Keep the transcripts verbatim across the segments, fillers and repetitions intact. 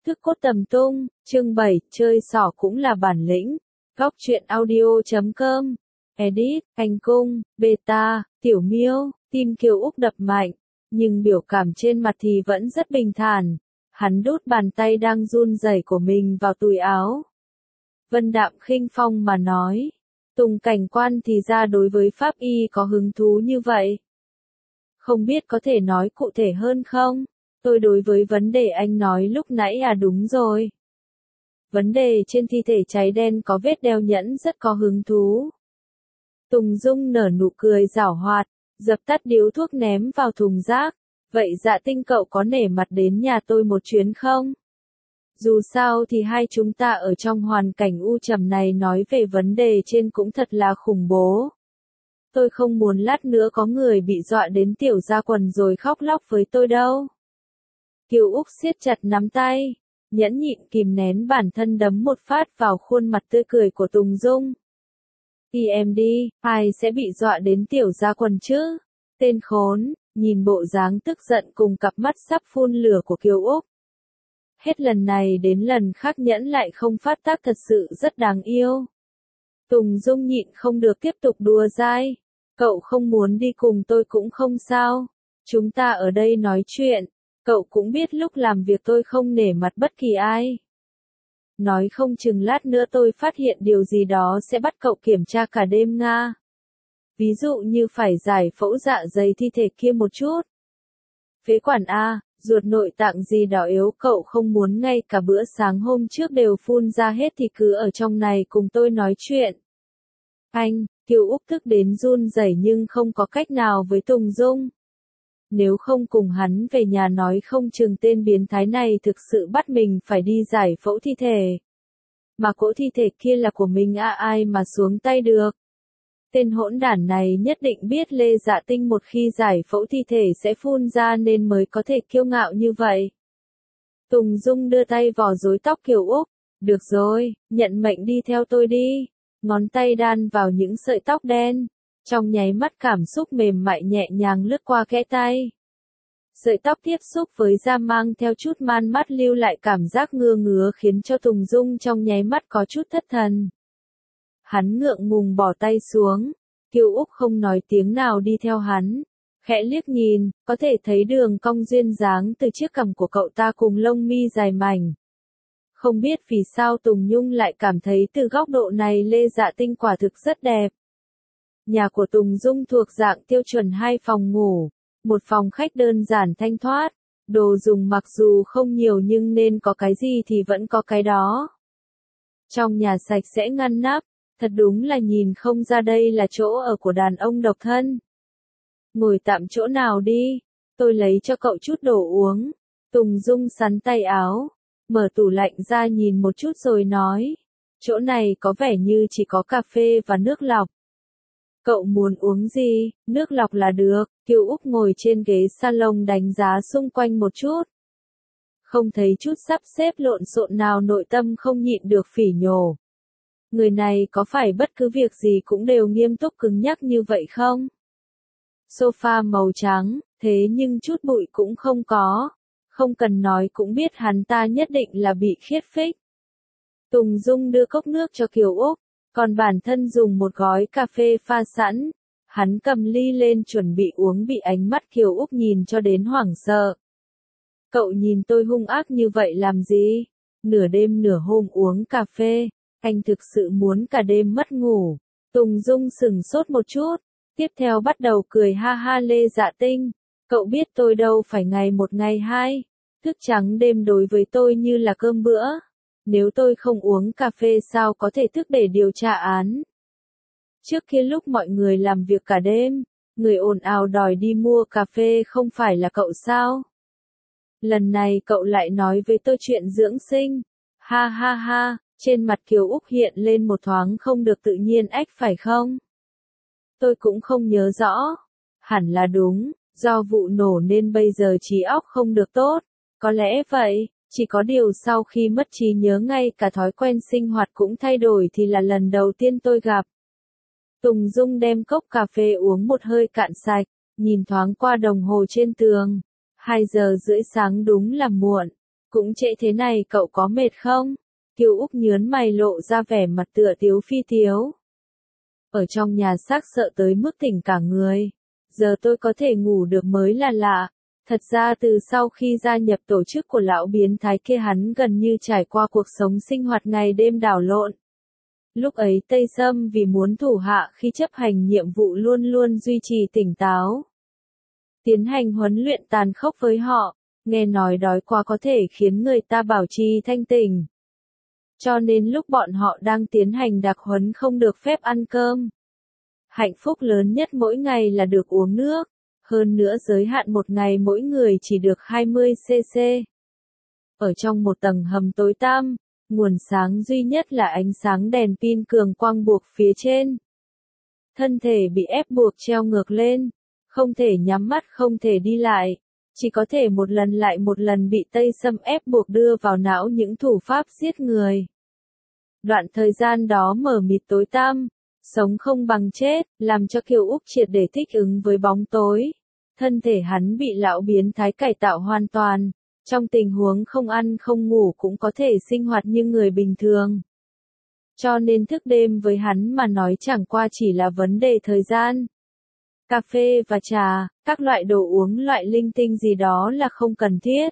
Thức cốt tầm tung, chương bảy, chơi xỏ cũng là bản lĩnh. Góc truyện audio chấm com. Edit, Anh Cung, Beta, Tiểu Miêu, tim Kiều Úc đập mạnh, nhưng biểu cảm trên mặt thì vẫn rất bình thản. Hắn đút bàn tay đang run rẩy của mình vào túi áo. Vân đạm khinh phong mà nói, Tùng cảnh quan thì ra đối với pháp y có hứng thú như vậy. Không biết có thể nói cụ thể hơn không? Tôi đối với vấn đề anh nói lúc nãy à đúng rồi. Vấn đề trên thi thể cháy đen có vết đeo nhẫn rất có hứng thú. Tùng Dung nở nụ cười giảo hoạt, dập tắt điếu thuốc ném vào thùng rác. Vậy Dạ Tinh cậu có nể mặt đến nhà tôi một chuyến không? Dù sao thì hai chúng ta ở trong hoàn cảnh u trầm này nói về vấn đề trên cũng thật là khủng bố. Tôi không muốn lát nữa có người bị dọa đến tiểu ra quần rồi khóc lóc với tôi đâu. Kiều Úc siết chặt nắm tay, nhẫn nhịn kìm nén bản thân đấm một phát vào khuôn mặt tươi cười của Tùng Dung. Đi em đi, ai sẽ bị dọa đến tiểu ra quần chứ? Tên khốn, nhìn bộ dáng tức giận cùng cặp mắt sắp phun lửa của Kiều Úc. Hết lần này đến lần khác nhẫn lại không phát tác thật sự rất đáng yêu. Tùng Dung nhịn không được tiếp tục đùa dai. Cậu không muốn đi cùng tôi cũng không sao. Chúng ta ở đây nói chuyện. Cậu cũng biết lúc làm việc tôi không nể mặt bất kỳ ai. Nói không chừng lát nữa tôi phát hiện điều gì đó sẽ bắt cậu kiểm tra cả đêm Nga. Ví dụ như phải giải phẫu dạ dày thi thể kia một chút. Phế quản A, ruột nội tạng gì đó yếu cậu không muốn ngay cả bữa sáng hôm trước đều phun ra hết thì cứ ở trong này cùng tôi nói chuyện. Anh, Kiều Úc tức đến run rẩy nhưng không có cách nào với Tùng Dung. Nếu không cùng hắn về nhà nói không chừng tên biến thái này thực sự bắt mình phải đi giải phẫu thi thể. Mà cỗ thi thể kia là của mình à ai mà xuống tay được. Tên hỗn đản này nhất định biết Lê Dạ Tinh một khi giải phẫu thi thể sẽ phun ra nên mới có thể kiêu ngạo như vậy. Tùng Dung đưa tay vò rối tóc Kiều Úc. Được rồi, nhận mệnh đi theo tôi đi. Ngón tay đan vào những sợi tóc đen. Trong nháy mắt cảm xúc mềm mại nhẹ nhàng lướt qua kẽ tay. Sợi tóc tiếp xúc với da mang theo chút man mắt lưu lại cảm giác ngưa ngứa khiến cho Tùng Dung trong nháy mắt có chút thất thần. Hắn ngượng ngùng bỏ tay xuống. Kiều Úc không nói tiếng nào đi theo hắn. Khẽ liếc nhìn, có thể thấy đường cong duyên dáng từ chiếc cằm của cậu ta cùng lông mi dài mảnh. Không biết vì sao Tùng Nhung lại cảm thấy từ góc độ này Lê Dạ Tinh quả thực rất đẹp. Nhà của Tùng Dung thuộc dạng tiêu chuẩn hai phòng ngủ, một phòng khách đơn giản thanh thoát, đồ dùng mặc dù không nhiều nhưng nên có cái gì thì vẫn có cái đó. Trong nhà sạch sẽ ngăn nắp, thật đúng là nhìn không ra đây là chỗ ở của đàn ông độc thân. Ngồi tạm chỗ nào đi, tôi lấy cho cậu chút đồ uống. Tùng Dung sắn tay áo, mở tủ lạnh ra nhìn một chút rồi nói, chỗ này có vẻ như chỉ có cà phê và nước lọc. Cậu muốn uống gì, nước lọc là được. Kiều Úc ngồi trên ghế salon đánh giá xung quanh một chút. Không thấy chút sắp xếp lộn xộn nào nội tâm không nhịn được phỉ nhổ. Người này có phải bất cứ việc gì cũng đều nghiêm túc cứng nhắc như vậy không? Sofa màu trắng, thế nhưng chút bụi cũng không có. Không cần nói cũng biết hắn ta nhất định là bị khiết phích. Tùng Dung đưa cốc nước cho Kiều Úc. Còn bản thân dùng một gói cà phê pha sẵn, hắn cầm ly lên chuẩn bị uống bị ánh mắt Kiều Úc nhìn cho đến hoảng sợ. Cậu nhìn tôi hung ác như vậy làm gì? Nửa đêm nửa hôm uống cà phê, anh thực sự muốn cả đêm mất ngủ. Tùng Dung sừng sốt một chút, tiếp theo bắt đầu cười ha ha Lê Dạ Tinh. Cậu biết tôi đâu phải ngày một ngày hai, thức trắng đêm đối với tôi như là cơm bữa. Nếu tôi không uống cà phê sao có thể thức để điều tra án. Trước kia lúc mọi người làm việc cả đêm, người ồn ào đòi đi mua cà phê không phải là cậu sao? Lần này cậu lại nói với tôi chuyện dưỡng sinh. Ha ha ha, trên mặt Kiều Úc hiện lên một thoáng không được tự nhiên ách phải không? Tôi cũng không nhớ rõ. Hẳn là đúng, do vụ nổ nên bây giờ trí óc không được tốt. Có lẽ vậy. Chỉ có điều sau khi mất trí nhớ ngay cả thói quen sinh hoạt cũng thay đổi thì là lần đầu tiên tôi gặp. Tùng Dung đem cốc cà phê uống một hơi cạn sạch, nhìn thoáng qua đồng hồ trên tường. hai giờ rưỡi sáng đúng là muộn. Cũng trễ thế này cậu có mệt không? Kiều Úc nhớn mày lộ ra vẻ mặt tựa tiếu phi tiếu. Ở trong nhà xác sợ tới mức tỉnh cả người. Giờ tôi có thể ngủ được mới là lạ. Thật ra từ sau khi gia nhập tổ chức của lão biến thái kia hắn gần như trải qua cuộc sống sinh hoạt ngày đêm đảo lộn. Lúc ấy Tây Sâm vì muốn thủ hạ khi chấp hành nhiệm vụ luôn luôn duy trì tỉnh táo. Tiến hành huấn luyện tàn khốc với họ, nghe nói đói quá có thể khiến người ta bảo trì thanh tỉnh. Cho nên lúc bọn họ đang tiến hành đặc huấn không được phép ăn cơm. Hạnh phúc lớn nhất mỗi ngày là được uống nước, hơn nữa giới hạn một ngày mỗi người chỉ được hai mươi xăng-ti-mét. Ở trong một tầng hầm tối tăm, nguồn sáng duy nhất là ánh sáng đèn pin cường quang buộc phía trên. Thân thể bị ép buộc treo ngược lên, không thể nhắm mắt không thể đi lại, chỉ có thể một lần lại một lần bị Tây Sâm ép buộc đưa vào não những thủ pháp giết người. Đoạn thời gian đó mờ mịt tối tăm, sống không bằng chết, làm cho Kiều Úc triệt để thích ứng với bóng tối. Thân thể hắn bị lão biến thái cải tạo hoàn toàn, trong tình huống không ăn không ngủ cũng có thể sinh hoạt như người bình thường. Cho nên thức đêm với hắn mà nói chẳng qua chỉ là vấn đề thời gian. Cà phê và trà, các loại đồ uống loại linh tinh gì đó là không cần thiết.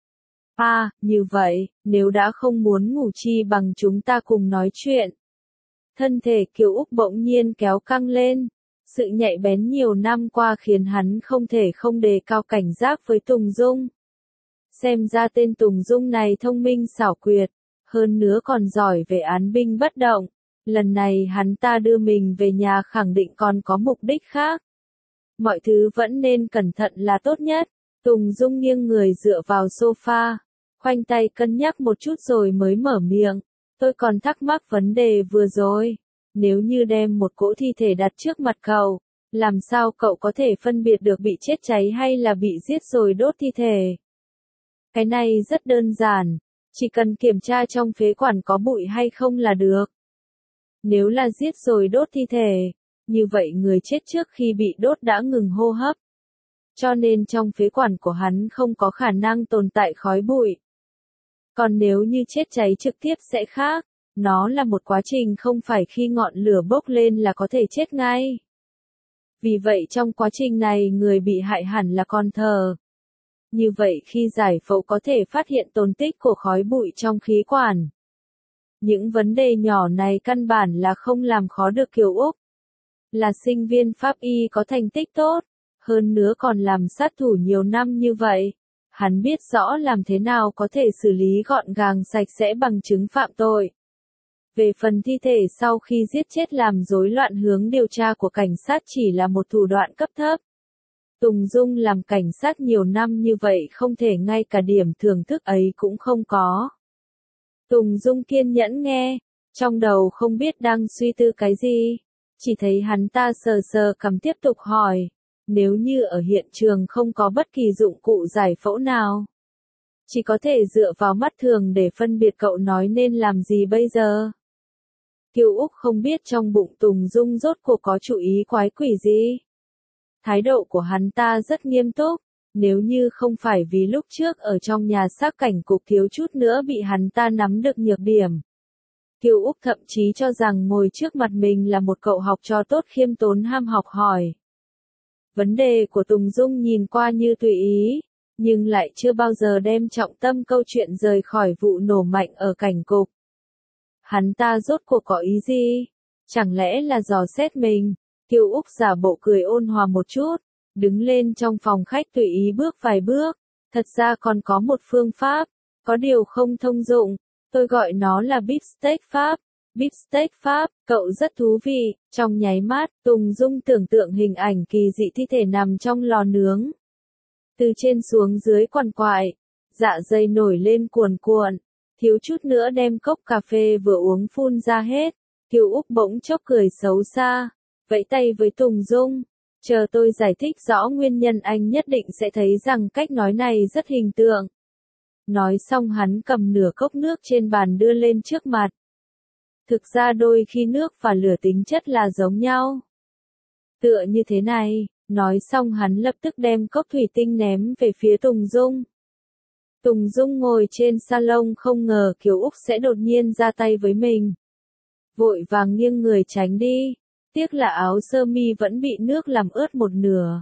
À, như vậy, nếu đã không muốn ngủ chi bằng chúng ta cùng nói chuyện. Thân thể Kiều Úc bỗng nhiên kéo căng lên. Sự nhạy bén nhiều năm qua khiến hắn không thể không đề cao cảnh giác với Tùng Dung. Xem ra tên Tùng Dung này thông minh xảo quyệt, hơn nữa còn giỏi về án binh bất động. Lần này hắn ta đưa mình về nhà khẳng định còn có mục đích khác. Mọi thứ vẫn nên cẩn thận là tốt nhất. Tùng Dung nghiêng người dựa vào sofa, khoanh tay cân nhắc một chút rồi mới mở miệng. Tôi còn thắc mắc vấn đề vừa rồi. Nếu như đem một cỗ thi thể đặt trước mặt cậu, làm sao cậu có thể phân biệt được bị chết cháy hay là bị giết rồi đốt thi thể? Cái này rất đơn giản, chỉ cần kiểm tra trong phế quản có bụi hay không là được. Nếu là giết rồi đốt thi thể, như vậy người chết trước khi bị đốt đã ngừng hô hấp. Cho nên trong phế quản của hắn không có khả năng tồn tại khói bụi. Còn nếu như chết cháy trực tiếp sẽ khác, nó là một quá trình không phải khi ngọn lửa bốc lên là có thể chết ngay. Vì vậy trong quá trình này người bị hại hẳn là còn thờ. Như vậy khi giải phẫu có thể phát hiện tồn tích của khói bụi trong khí quản. Những vấn đề nhỏ này căn bản là không làm khó được Kiều Úc. Là sinh viên pháp y có thành tích tốt, hơn nữa còn làm sát thủ nhiều năm như vậy. Hắn biết rõ làm thế nào có thể xử lý gọn gàng sạch sẽ bằng chứng phạm tội. Về phần thi thể sau khi giết chết làm rối loạn hướng điều tra của cảnh sát chỉ là một thủ đoạn cấp thấp. Tùng Dung làm cảnh sát nhiều năm như vậy không thể ngay cả điểm thưởng thức ấy cũng không có. Tùng Dung kiên nhẫn nghe, trong đầu không biết đang suy tư cái gì, chỉ thấy hắn ta sờ sờ cằm tiếp tục hỏi, nếu như ở hiện trường không có bất kỳ dụng cụ giải phẫu nào, chỉ có thể dựa vào mắt thường để phân biệt cậu nói nên làm gì bây giờ? Kiều Úc không biết trong bụng Tùng Dung rốt cuộc có chủ ý quái quỷ gì. Thái độ của hắn ta rất nghiêm túc, nếu như không phải vì lúc trước ở trong nhà xác cảnh cục thiếu chút nữa bị hắn ta nắm được nhược điểm. Kiều Úc thậm chí cho rằng ngồi trước mặt mình là một cậu học trò tốt khiêm tốn ham học hỏi. Vấn đề của Tùng Dung nhìn qua như tùy ý, nhưng lại chưa bao giờ đem trọng tâm câu chuyện rời khỏi vụ nổ mạnh ở cảnh cục. Hắn ta rốt cuộc có ý gì? Chẳng lẽ là dò xét mình? Kiều Úc giả bộ cười ôn hòa một chút, đứng lên trong phòng khách tùy ý bước vài bước. Thật ra còn có một phương pháp, có điều không thông dụng, tôi gọi nó là beefsteak pháp. Beefsteak pháp, cậu rất thú vị. Trong nháy mắt, Tùng Dung tưởng tượng hình ảnh kỳ dị thi thể nằm trong lò nướng. Từ trên xuống dưới quằn quại, dạ dày nổi lên cuồn cuộn, thiếu chút nữa đem cốc cà phê vừa uống phun ra hết. Kiều Úc bỗng chốc cười xấu xa, vẫy tay với Tùng Dung, chờ tôi giải thích rõ nguyên nhân anh nhất định sẽ thấy rằng cách nói này rất hình tượng. Nói xong hắn cầm nửa cốc nước trên bàn đưa lên trước mặt. Thực ra đôi khi nước và lửa tính chất là giống nhau. Tựa như thế này, nói xong hắn lập tức đem cốc thủy tinh ném về phía Tùng Dung. Tùng Dung ngồi trên salon không ngờ Kiều Úc sẽ đột nhiên ra tay với mình. Vội vàng nghiêng người tránh đi. Tiếc là áo sơ mi vẫn bị nước làm ướt một nửa.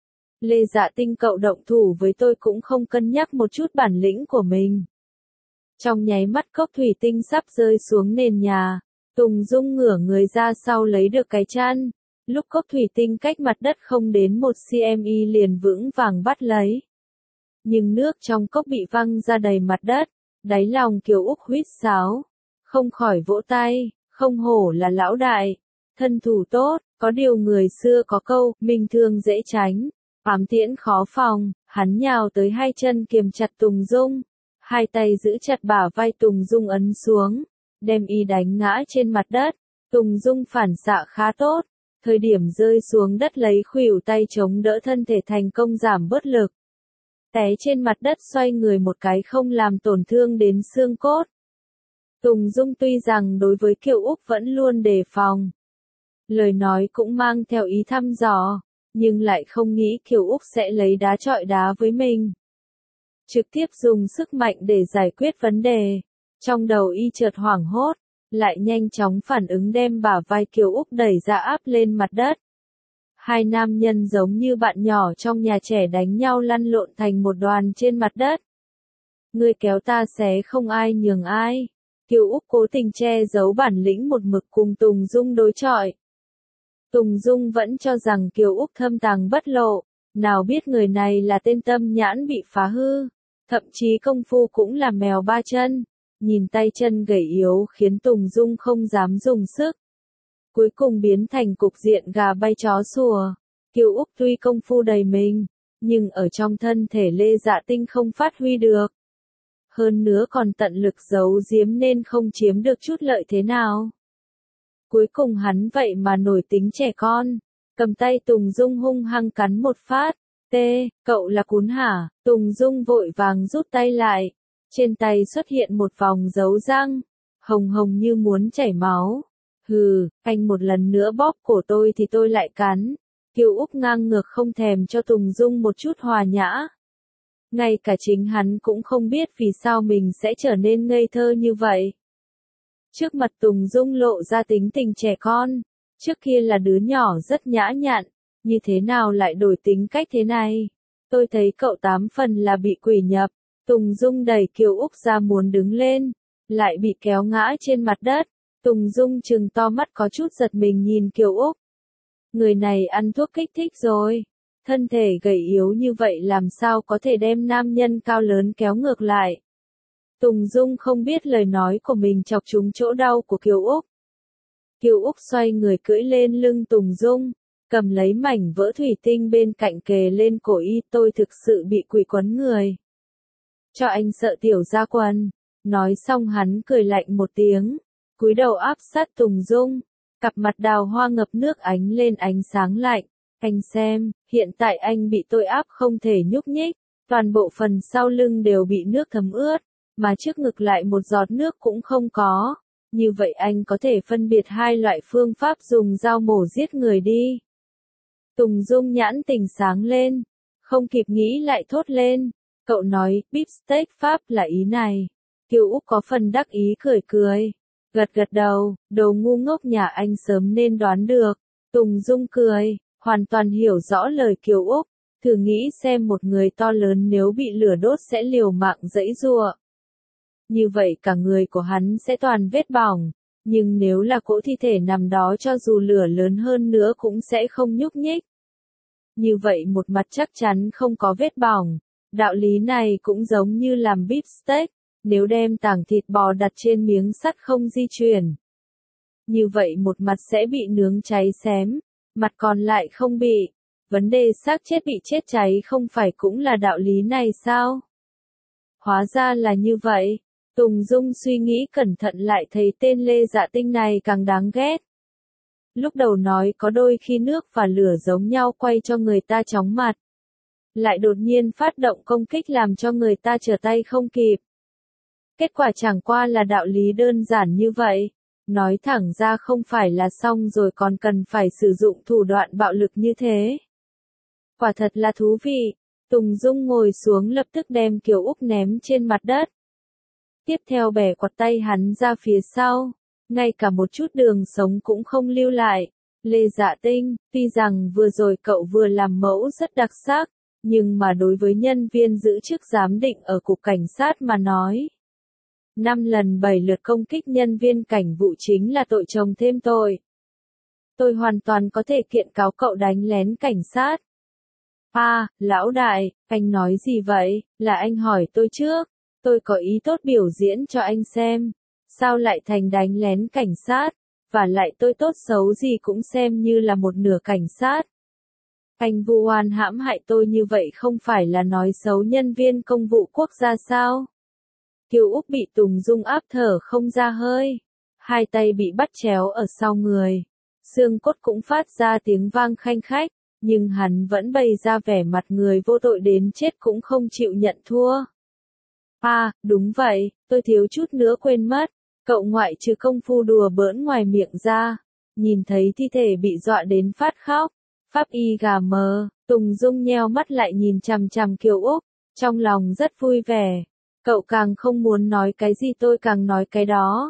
Lê Dạ Tinh cậu động thủ với tôi cũng không cân nhắc một chút bản lĩnh của mình. Trong nháy mắt cốc thủy tinh sắp rơi xuống nền nhà. Tùng Dung ngửa người ra sau lấy được cái chăn. Lúc cốc thủy tinh cách mặt đất không đến một xăng-ti-mét liền vững vàng bắt lấy. Nhưng nước trong cốc bị văng ra đầy mặt đất. Đáy lòng Kiều Úc huýt sáo. Không khỏi vỗ tay, không hổ là lão đại. Thân thủ tốt, có điều người xưa có câu, minh thương dễ tránh. Ám tiễn khó phòng, hắn nhào tới hai chân kiềm chặt Tùng Dung. Hai tay giữ chặt bả vai Tùng Dung ấn xuống. Đem y đánh ngã trên mặt đất. Tùng Dung phản xạ khá tốt. Thời điểm rơi xuống đất lấy khuỷu tay chống đỡ thân thể thành công giảm bớt lực. Té trên mặt đất xoay người một cái không làm tổn thương đến xương cốt. Tùng Dung tuy rằng đối với Kiều Úc vẫn luôn đề phòng. Lời nói cũng mang theo ý thăm dò, nhưng lại không nghĩ Kiều Úc sẽ lấy đá chọi đá với mình. Trực tiếp dùng sức mạnh để giải quyết vấn đề. Trong đầu y chợt hoảng hốt, lại nhanh chóng phản ứng đem bả vai Kiều Úc đẩy ra áp lên mặt đất. Hai nam nhân giống như bạn nhỏ trong nhà trẻ đánh nhau lăn lộn thành một đoàn trên mặt đất. Ngươi kéo ta xé không ai nhường ai. Kiều Úc cố tình che giấu bản lĩnh một mực cùng Tùng Dung đối chọi. Tùng Dung vẫn cho rằng Kiều Úc thâm tàng bất lộ, nào biết người này là tên tâm nhãn bị phá hư, thậm chí công phu cũng là mèo ba chân, nhìn tay chân gầy yếu khiến Tùng Dung không dám dùng sức. Cuối cùng biến thành cục diện gà bay chó sủa. Kiều Úc tuy công phu đầy mình, nhưng ở trong thân thể Lê Dạ Tinh không phát huy được. Hơn nữa còn tận lực giấu giếm nên không chiếm được chút lợi thế nào. Cuối cùng hắn vậy mà nổi tính trẻ con, cầm tay Tùng Dung hung hăng cắn một phát. Tê, cậu là cún hả? Tùng Dung vội vàng rút tay lại. Trên tay xuất hiện một vòng dấu răng, hồng hồng như muốn chảy máu. Hừ, anh một lần nữa bóp cổ tôi thì tôi lại cắn. Kiều Úc ngang ngược không thèm cho Tùng Dung một chút hòa nhã. Ngay cả chính hắn cũng không biết vì sao mình sẽ trở nên ngây thơ như vậy. Trước mặt Tùng Dung lộ ra tính tình trẻ con, trước kia là đứa nhỏ rất nhã nhặn, như thế nào lại đổi tính cách thế này? Tôi thấy cậu tám phần là bị quỷ nhập. Tùng Dung đẩy Kiều Úc ra muốn đứng lên, lại bị kéo ngã trên mặt đất. Tùng Dung trừng to mắt có chút giật mình nhìn Kiều Úc. Người này ăn thuốc kích thích rồi. Thân thể gầy yếu như vậy làm sao có thể đem nam nhân cao lớn kéo ngược lại. Tùng Dung không biết lời nói của mình chọc trúng chỗ đau của Kiều Úc. Kiều Úc xoay người cưỡi lên lưng Tùng Dung, cầm lấy mảnh vỡ thủy tinh bên cạnh kề lên cổ y. Tôi thực sự bị quỷ quấn người. Cho anh sợ tiểu gia quần. Nói xong hắn cười lạnh một tiếng, cúi đầu áp sát Tùng Dung. Cặp mặt đào hoa ngập nước ánh lên ánh sáng lạnh. Anh xem, hiện tại anh bị tôi áp không thể nhúc nhích, toàn bộ phần sau lưng đều bị nước thấm ướt, mà trước ngực lại một giọt nước cũng không có. Như vậy anh có thể phân biệt hai loại phương pháp dùng dao mổ giết người đi. Tùng Dung nhãn tình sáng lên, không kịp nghĩ lại thốt lên. Cậu nói, beef steak Pháp là ý này. Kiều Úc có phần đắc ý cười cười. Gật gật đầu, đồ ngu ngốc nhà anh sớm nên đoán được. Tùng Dung cười, hoàn toàn hiểu rõ lời Kiều Úc. Thử nghĩ xem một người to lớn nếu bị lửa đốt sẽ liều mạng giãy giụa. Như vậy cả người của hắn sẽ toàn vết bỏng. Nhưng nếu là cỗ thi thể nằm đó cho dù lửa lớn hơn nữa cũng sẽ không nhúc nhích. Như vậy một mặt chắc chắn không có vết bỏng. Đạo lý này cũng giống như làm beef steak. Nếu đem tảng thịt bò đặt trên miếng sắt không di chuyển. Như vậy một mặt sẽ bị nướng cháy xém, mặt còn lại không bị. Vấn đề xác chết bị chết cháy không phải cũng là đạo lý này sao? Hóa ra là như vậy. Tùng Dung suy nghĩ cẩn thận lại thấy tên Lê Dạ Tinh này càng đáng ghét. Lúc đầu nói có đôi khi nước và lửa giống nhau quay cho người ta chóng mặt. Lại đột nhiên phát động công kích làm cho người ta trở tay không kịp. Kết quả chẳng qua là đạo lý đơn giản như vậy. Nói thẳng ra không phải là xong rồi còn cần phải sử dụng thủ đoạn bạo lực như thế. Quả thật là thú vị. Tùng Dung ngồi xuống lập tức đem Kiều Úc ném trên mặt đất. Tiếp theo bẻ quạt tay hắn ra phía sau, ngay cả một chút đường sống cũng không lưu lại. Lê Dạ Tinh, tuy rằng vừa rồi cậu vừa làm mẫu rất đặc sắc, nhưng mà đối với nhân viên giữ chức giám định ở cục cảnh sát mà nói, năm lần bảy lượt công kích nhân viên cảnh vụ chính là tội chồng thêm tội. Tôi hoàn toàn có thể kiện cáo cậu đánh lén cảnh sát. À, lão đại, anh nói gì vậy, là anh hỏi tôi trước, tôi có ý tốt biểu diễn cho anh xem, sao lại thành đánh lén cảnh sát, và lại tôi tốt xấu gì cũng xem như là một nửa cảnh sát. Anh vu oan hãm hại tôi như vậy không phải là nói xấu nhân viên công vụ quốc gia sao? Kiều Úc bị Tùng Dung áp thở không ra hơi, hai tay bị bắt chéo ở sau người, xương cốt cũng phát ra tiếng vang khanh khách, nhưng hắn vẫn bày ra vẻ mặt người vô tội đến chết cũng không chịu nhận thua. À, đúng vậy, tôi thiếu chút nữa quên mất, cậu ngoại trừ công phu đùa bỡn ngoài miệng ra, nhìn thấy thi thể bị dọa đến phát khóc. Pháp y gà mờ, Tùng Dung nheo mắt lại nhìn chằm chằm Kiều Úc, trong lòng rất vui vẻ. Cậu càng không muốn nói cái gì tôi càng nói cái đó.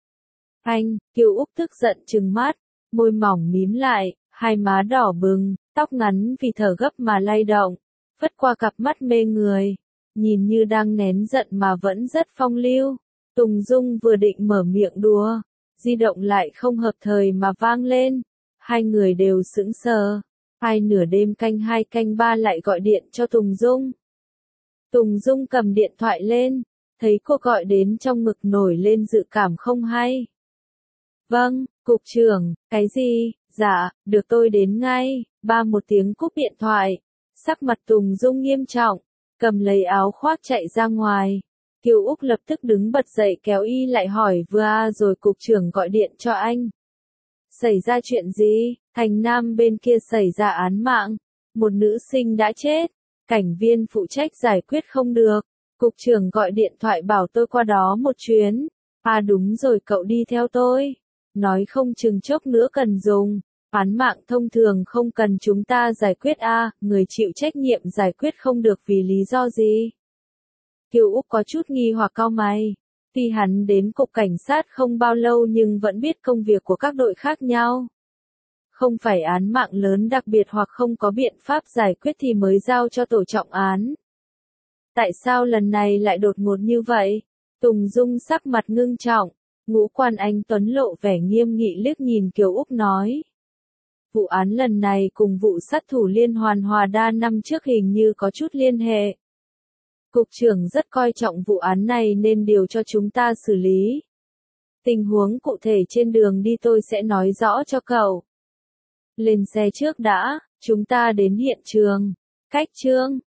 Anh, Kiều Úc tức giận trừng mắt, môi mỏng mím lại, hai má đỏ bừng, tóc ngắn vì thở gấp mà lay động, phất qua cặp mắt mê người, nhìn như đang nén giận mà vẫn rất phong lưu. Tùng Dung vừa định mở miệng đùa, di động lại không hợp thời mà vang lên, hai người đều sững sờ. Ai nửa đêm canh hai canh ba lại gọi điện cho Tùng Dung. Tùng Dung cầm điện thoại lên, thấy cô gọi đến trong ngực nổi lên dự cảm không hay. Vâng, cục trưởng, cái gì, dạ, được tôi đến ngay, ba một tiếng cúp điện thoại, sắc mặt Tùng Dung nghiêm trọng, cầm lấy áo khoác chạy ra ngoài. Kiều Úc lập tức đứng bật dậy kéo y lại hỏi vừa à rồi cục trưởng gọi điện cho anh. Xảy ra chuyện gì? Thành Nam bên kia xảy ra án mạng, một nữ sinh đã chết, cảnh viên phụ trách giải quyết không được, cục trưởng gọi điện thoại bảo tôi qua đó một chuyến. À đúng rồi cậu đi theo tôi, nói không chừng chốc nữa cần dùng, án mạng thông thường không cần chúng ta giải quyết à, người chịu trách nhiệm giải quyết không được vì lý do gì? Kiều Úc có chút nghi hoặc cau mày. Tuy hắn đến cục cảnh sát không bao lâu nhưng vẫn biết công việc của các đội khác nhau. Không phải án mạng lớn đặc biệt hoặc không có biện pháp giải quyết thì mới giao cho tổ trọng án. Tại sao lần này lại đột ngột như vậy? Tùng Dung sắc mặt ngưng trọng, ngũ quan anh Tuấn lộ vẻ nghiêm nghị liếc nhìn Kiều Úc nói. Vụ án lần này cùng vụ sát thủ liên hoàn Hòa Đa năm trước hình như có chút liên hệ. Cục trưởng rất coi trọng vụ án này nên điều cho chúng ta xử lý. Tình huống cụ thể trên đường đi tôi sẽ nói rõ cho cậu. Lên xe trước đã, chúng ta đến hiện trường. Cách chương